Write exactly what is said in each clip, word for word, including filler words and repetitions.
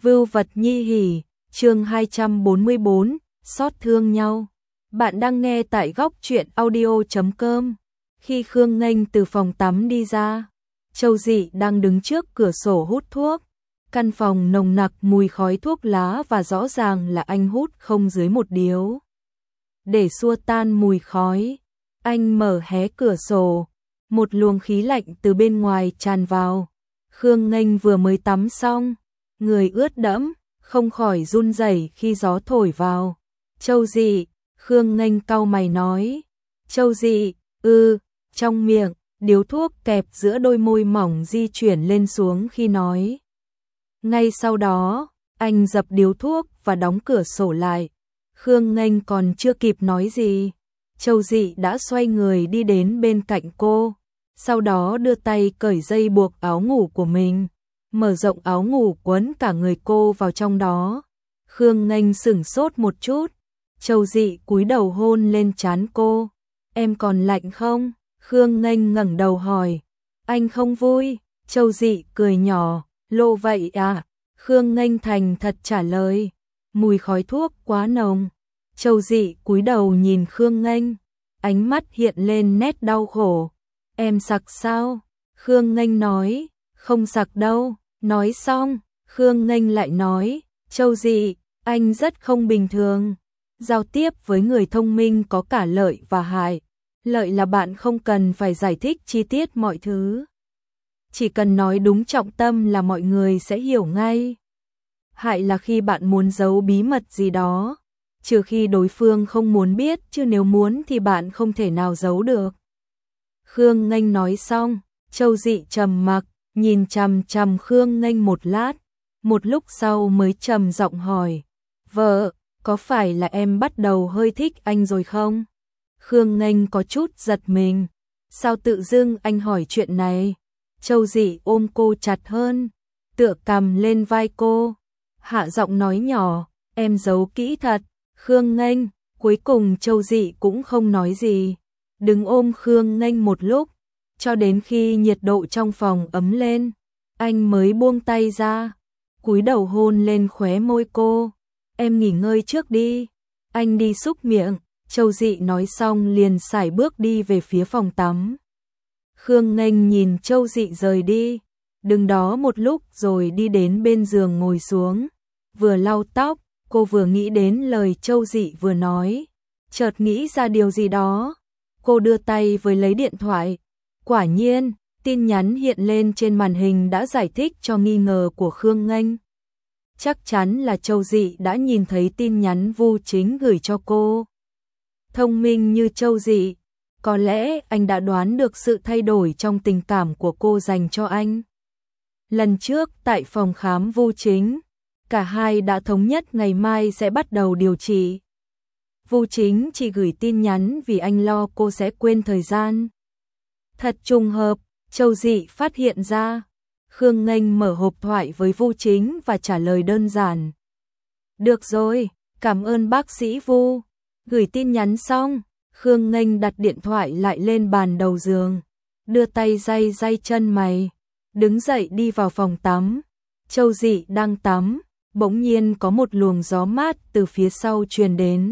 Vưu vật nhi hỉ, chương hai trăm bốn mươi bốn, xót thương nhau. Bạn đang nghe tại góc truyện audio chấm com. Khi Khương Nghênh từ phòng tắm đi ra, Châu Dị đang đứng trước cửa sổ hút thuốc. Căn phòng nồng nặc mùi khói thuốc lá và rõ ràng là anh hút không dưới một điếu. Để xua tan mùi khói, anh mở hé cửa sổ, một luồng khí lạnh từ bên ngoài tràn vào. Khương Nghênh vừa mới tắm xong, người ướt đẫm, không khỏi run rẩy khi gió thổi vào. Châu Dị, Khương Nghênh cau mày nói. Châu Dị, ư, trong miệng, điếu thuốc kẹp giữa đôi môi mỏng di chuyển lên xuống khi nói. Ngay sau đó, anh dập điếu thuốc và đóng cửa sổ lại. Khương Nghênh còn chưa kịp nói gì, Châu Dị đã xoay người đi đến bên cạnh cô, sau đó đưa tay cởi dây buộc áo ngủ của mình, mở rộng áo ngủ quấn cả người cô vào trong đó. Khương Nghênh sửng sốt một chút, Châu Dị cúi đầu hôn lên trán cô. Em còn lạnh không? Khương Nghênh ngẩng đầu hỏi. Anh không vui. Châu Dị cười nhỏ, lộ vậy à? Khương Nghênh thành thật trả lời. Mùi khói thuốc quá nồng. Châu Dị cúi đầu nhìn Khương Nghênh, ánh mắt hiện lên nét đau khổ. Em sặc sao? Khương Nghênh nói. Không sặc đâu. Nói xong, Khương Nghênh lại nói. Châu Dị, anh rất không bình thường. Giao tiếp với người thông minh có cả lợi và hại. Lợi là bạn không cần phải giải thích chi tiết mọi thứ, chỉ cần nói đúng trọng tâm là mọi người sẽ hiểu ngay. Hại là khi bạn muốn giấu bí mật gì đó, trừ khi đối phương không muốn biết, chứ nếu muốn thì bạn không thể nào giấu được. Khương Nghênh nói xong, Châu Dị trầm mặc, nhìn chằm chằm Khương Nghênh một lát, một lúc sau mới trầm giọng hỏi. Vợ, có phải là em bắt đầu hơi thích anh rồi không? Khương Nghênh có chút giật mình. Sao tự dưng anh hỏi chuyện này? Châu Dị ôm cô chặt hơn, tựa cằm lên vai cô, hạ giọng nói nhỏ. Em giấu kỹ thật. Khương Nghênh. Cuối cùng Châu Dị cũng không nói gì, đứng ôm Khương Nghênh một lúc, cho đến khi nhiệt độ trong phòng ấm lên, anh mới buông tay ra, cúi đầu hôn lên khóe môi cô. Em nghỉ ngơi trước đi. Anh đi xúc miệng. Châu Dị nói xong liền sải bước đi về phía phòng tắm. Khương Nghênh nhìn Châu Dị rời đi, đứng đó một lúc rồi đi đến bên giường ngồi xuống, vừa lau tóc, cô vừa nghĩ đến lời Châu Dị vừa nói, chợt nghĩ ra điều gì đó. Cô đưa tay với lấy điện thoại. Quả nhiên, tin nhắn hiện lên trên màn hình đã giải thích cho nghi ngờ của Khương Nghênh. Chắc chắn là Châu Dị đã nhìn thấy tin nhắn Vu Chính gửi cho cô. Thông minh như Châu Dị, có lẽ anh đã đoán được sự thay đổi trong tình cảm của cô dành cho anh. Lần trước tại phòng khám Vu Chính, cả hai đã thống nhất ngày mai sẽ bắt đầu điều trị. Vu Chính chỉ gửi tin nhắn vì anh lo cô sẽ quên thời gian. Thật trùng hợp, Châu Dị phát hiện ra. Khương Nghênh mở hộp thoại với Vu Chính và trả lời đơn giản. Được rồi, cảm ơn bác sĩ Vu. Gửi tin nhắn xong, Khương Nghênh đặt điện thoại lại lên bàn đầu giường, đưa tay day day chân mày, đứng dậy đi vào phòng tắm. Châu Dị đang tắm, bỗng nhiên có một luồng gió mát từ phía sau truyền đến.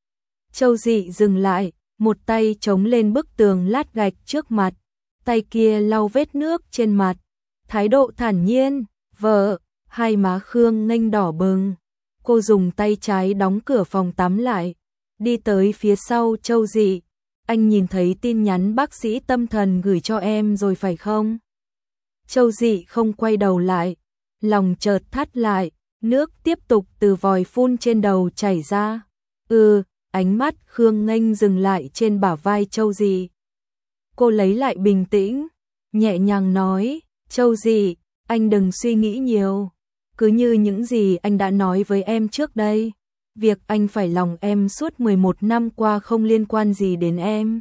Châu Dị dừng lại, một tay chống lên bức tường lát gạch trước mặt, tay kia lau vết nước trên mặt, thái độ thản nhiên. Vợ. Hai má Khương Nghênh đỏ bừng, cô dùng tay trái đóng cửa phòng tắm lại, đi tới phía sau Châu Dị. Anh nhìn thấy tin nhắn bác sĩ tâm thần gửi cho em rồi phải không? Châu Dị không quay đầu lại, lòng chợt thắt lại, nước tiếp tục từ vòi phun trên đầu chảy ra. Ừ, ánh mắt Khương Nghênh dừng lại trên bả vai Châu Dị. Cô lấy lại bình tĩnh, nhẹ nhàng nói. Châu Dị, anh đừng suy nghĩ nhiều, cứ như những gì anh đã nói với em trước đây. Việc anh phải lòng em suốt mười một năm qua không liên quan gì đến em.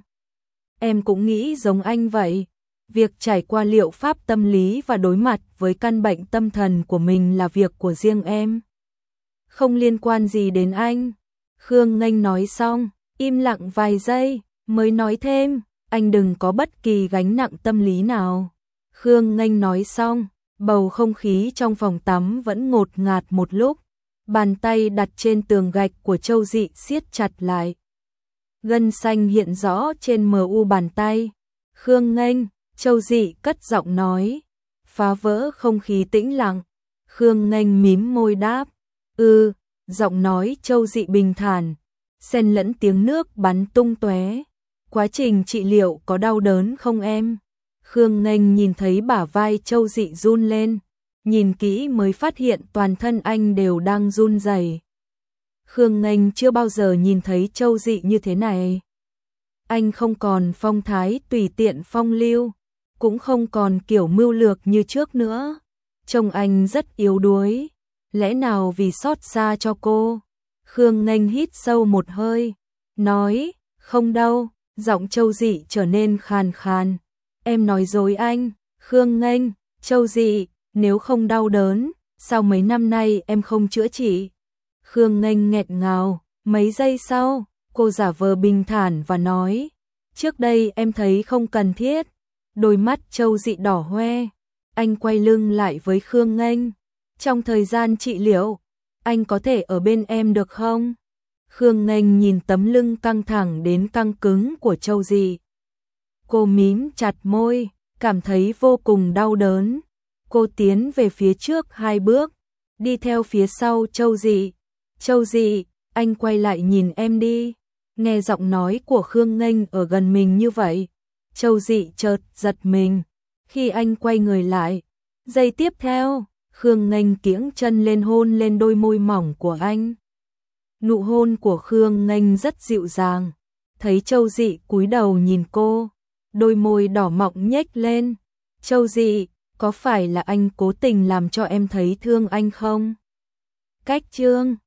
Em cũng nghĩ giống anh vậy. Việc trải qua liệu pháp tâm lý và đối mặt với căn bệnh tâm thần của mình là việc của riêng em, không liên quan gì đến anh. Khương Nghênh nói xong, im lặng vài giây, mới nói thêm. Anh đừng có bất kỳ gánh nặng tâm lý nào. Khương Nghênh nói xong, Bầu không khí trong phòng tắm vẫn ngột ngạt một lúc, bàn tay đặt trên tường gạch của Châu Dị siết chặt lại. Gân xanh hiện rõ trên mờ u bàn tay. Khương Nghênh, Châu Dị cất giọng nói, phá vỡ không khí tĩnh lặng. Khương Nghênh mím môi đáp, "Ừ." Giọng nói Châu Dị bình thản, xen lẫn tiếng nước bắn tung tóe. "Quá trình trị liệu có đau đớn không em?" Khương Nghênh nhìn thấy bả vai Châu Dị run lên, nhìn kỹ mới phát hiện toàn thân anh đều đang run rẩy. Khương Nghênh chưa bao giờ nhìn thấy Châu Dị như thế này. Anh không còn phong thái tùy tiện phong lưu, cũng không còn kiểu mưu lược như trước nữa. Trông anh rất yếu đuối, lẽ nào vì xót xa cho cô? Khương Nghênh hít sâu một hơi, nói, "Không đâu." Giọng Châu Dị trở nên khàn khàn. "Em nói dối anh." Khương Nghênh, "Châu Dị, nếu không đau đớn, sao mấy năm nay em không chữa trị?" Khương Nghênh nghẹn ngào, mấy giây sau, cô giả vờ bình thản và nói, "Trước đây em thấy không cần thiết." Đôi mắt Châu Dị đỏ hoe, anh quay lưng lại với Khương Nghênh. "Trong thời gian trị liệu, anh có thể ở bên em được không?" Khương Nghênh nhìn tấm lưng căng thẳng đến căng cứng của Châu Dị. Cô mím chặt môi, cảm thấy vô cùng đau đớn. Cô tiến về phía trước hai bước, đi theo phía sau Châu Dị. "Châu Dị, anh quay lại nhìn em đi." Nghe giọng nói của Khương Nghênh ở gần mình như vậy, Châu Dị chợt giật mình. Khi anh quay người lại, giây tiếp theo, Khương Nghênh kiễng chân lên hôn lên đôi môi mỏng của anh. Nụ hôn của Khương Nghênh rất dịu dàng. Thấy Châu Dị cúi đầu nhìn cô, đôi môi đỏ mọng nhếch lên. "Châu Dị, có phải là anh cố tình làm cho em thấy thương anh không?" Cách chương